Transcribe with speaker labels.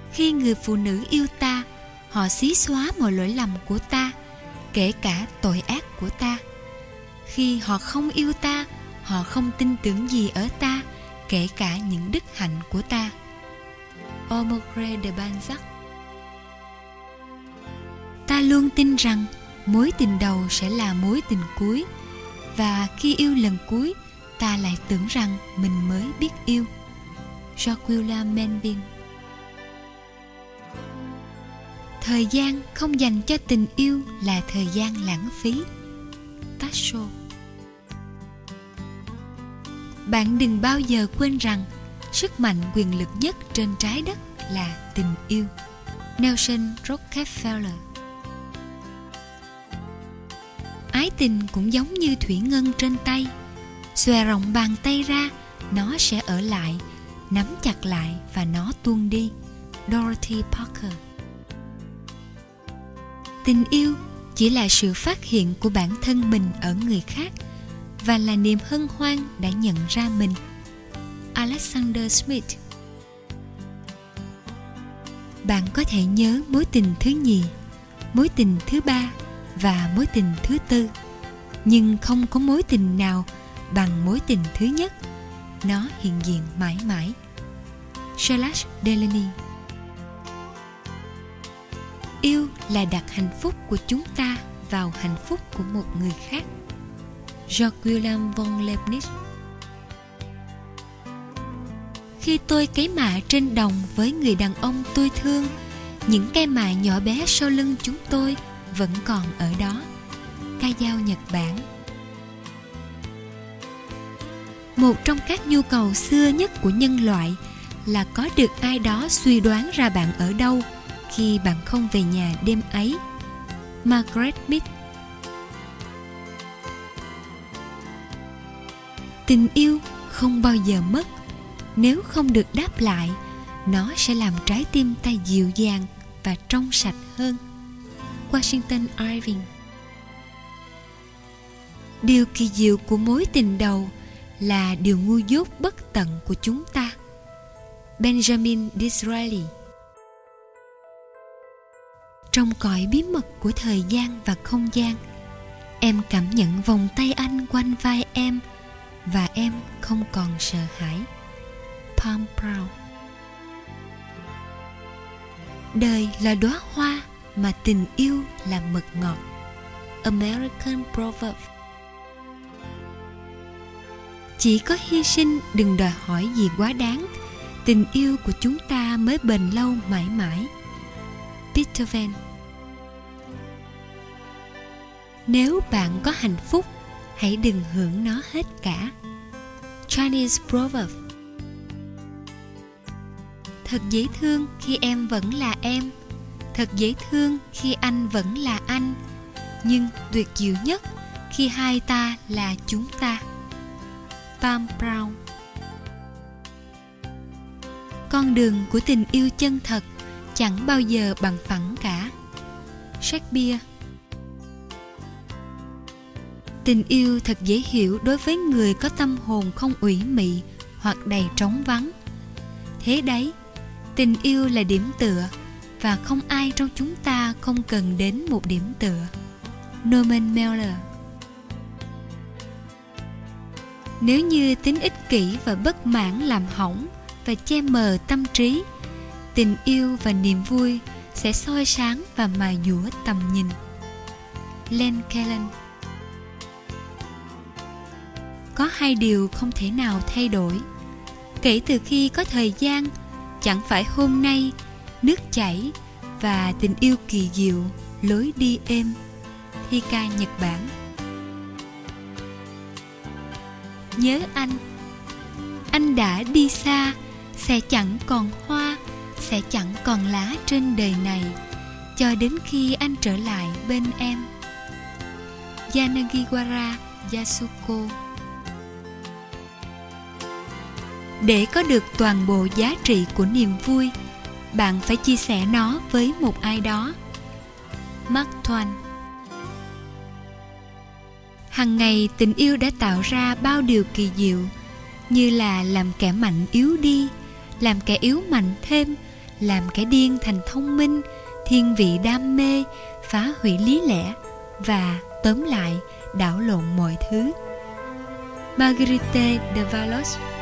Speaker 1: Khi người phụ nữ yêu ta, họ xí xóa mọi lỗi lầm của ta, kể cả tội ác của ta. Khi họ không yêu ta, họ không tin tưởng gì ở ta, kể cả những đức hạnh của ta. Honoré de Balzac. Ta luôn tin rằng mối tình đầu sẽ là mối tình cuối, và khi yêu lần cuối, ta lại tưởng rằng mình mới biết yêu. George William Melville. Thời gian không dành cho tình yêu là thời gian lãng phí. Tasso. Bạn đừng bao giờ quên rằng sức mạnh quyền lực nhất trên trái đất là tình yêu. Nelson Rockefeller. Ái tình cũng giống như thủy ngân trên tay. Xòe rộng bàn tay ra, nó sẽ ở lại, nắm chặt lại và nó tuôn đi. Dorothy Parker. Tình yêu chỉ là sự phát hiện của bản thân mình ở người khác, và là niềm hân hoan đã nhận ra mình. Alexander Smith. Bạn có thể nhớ mối tình thứ nhì, mối tình thứ ba và mối tình thứ tư, nhưng không có mối tình nào bằng mối tình thứ nhất. Nó hiện diện mãi mãi. Charles Delaney. Yêu là đặt hạnh phúc của chúng ta vào hạnh phúc của một người khác. George William von Leibniz. Khi tôi cấy mạ trên đồng với người đàn ông tôi thương, những cây mạ nhỏ bé sau lưng chúng tôi vẫn còn ở đó. Kayao, Nhật Bản. Một trong các nhu cầu xưa nhất của nhân loại là có được ai đó suy đoán ra bạn ở đâu khi bạn không về nhà đêm ấy. Margaret Mead. Tình yêu không bao giờ mất. Nếu không được đáp lại, nó sẽ làm trái tim ta dịu dàng và trong sạch hơn. Washington Irving. Điều kỳ diệu của mối tình đầu là điều ngu dốt bất tận của chúng ta. Benjamin Disraeli. Trong cõi bí mật của thời gian và không gian, em cảm nhận vòng tay anh quanh vai em, và em không còn sợ hãi. Pam Brown. Đời là đóa hoa mà tình yêu là mật ngọt. American Proverb. Chỉ có hy sinh, đừng đòi hỏi gì quá đáng, tình yêu của chúng ta mới bền lâu mãi mãi. Peter Van. Nếu bạn có hạnh phúc, hãy đừng hưởng nó hết cả. Chinese Proverb. Thật dễ thương khi em vẫn là em, thật dễ thương khi anh vẫn là anh, nhưng tuyệt diệu nhất khi hai ta là chúng ta. Pam Brown. Con đường của tình yêu chân thật chẳng bao giờ bằng phẳng cả. Shakespeare. Tình yêu thật dễ hiểu đối với người có tâm hồn không ủy mị hoặc đầy trống vắng. Thế đấy, tình yêu là điểm tựa, và không ai trong chúng ta không cần đến một điểm tựa. Norman Mailer. Nếu như tính ích kỷ và bất mãn làm hỏng và che mờ tâm trí, tình yêu và niềm vui sẽ soi sáng và mài dũa tầm nhìn. Len Kellan. Có hai điều không thể nào thay đổi. Kể từ khi có thời gian, chẳng phải hôm nay, nước chảy và tình yêu kỳ diệu, lối đi êm. Hika, Nhật Bản. Nhớ anh đã đi xa, sẽ chẳng còn hoa, sẽ chẳng còn lá trên đời này, cho đến khi anh trở lại bên em. Yanagiwara Yasuko. Để có được toàn bộ giá trị của niềm vui, bạn phải chia sẻ nó với một ai đó. Mark Twain. Hằng ngày tình yêu đã tạo ra bao điều kỳ diệu, như là làm kẻ mạnh yếu đi, làm kẻ yếu mạnh thêm, làm kẻ điên thành thông minh, thiên vị đam mê, phá hủy lý lẽ và tóm lại đảo lộn mọi thứ. Marguerite de Valois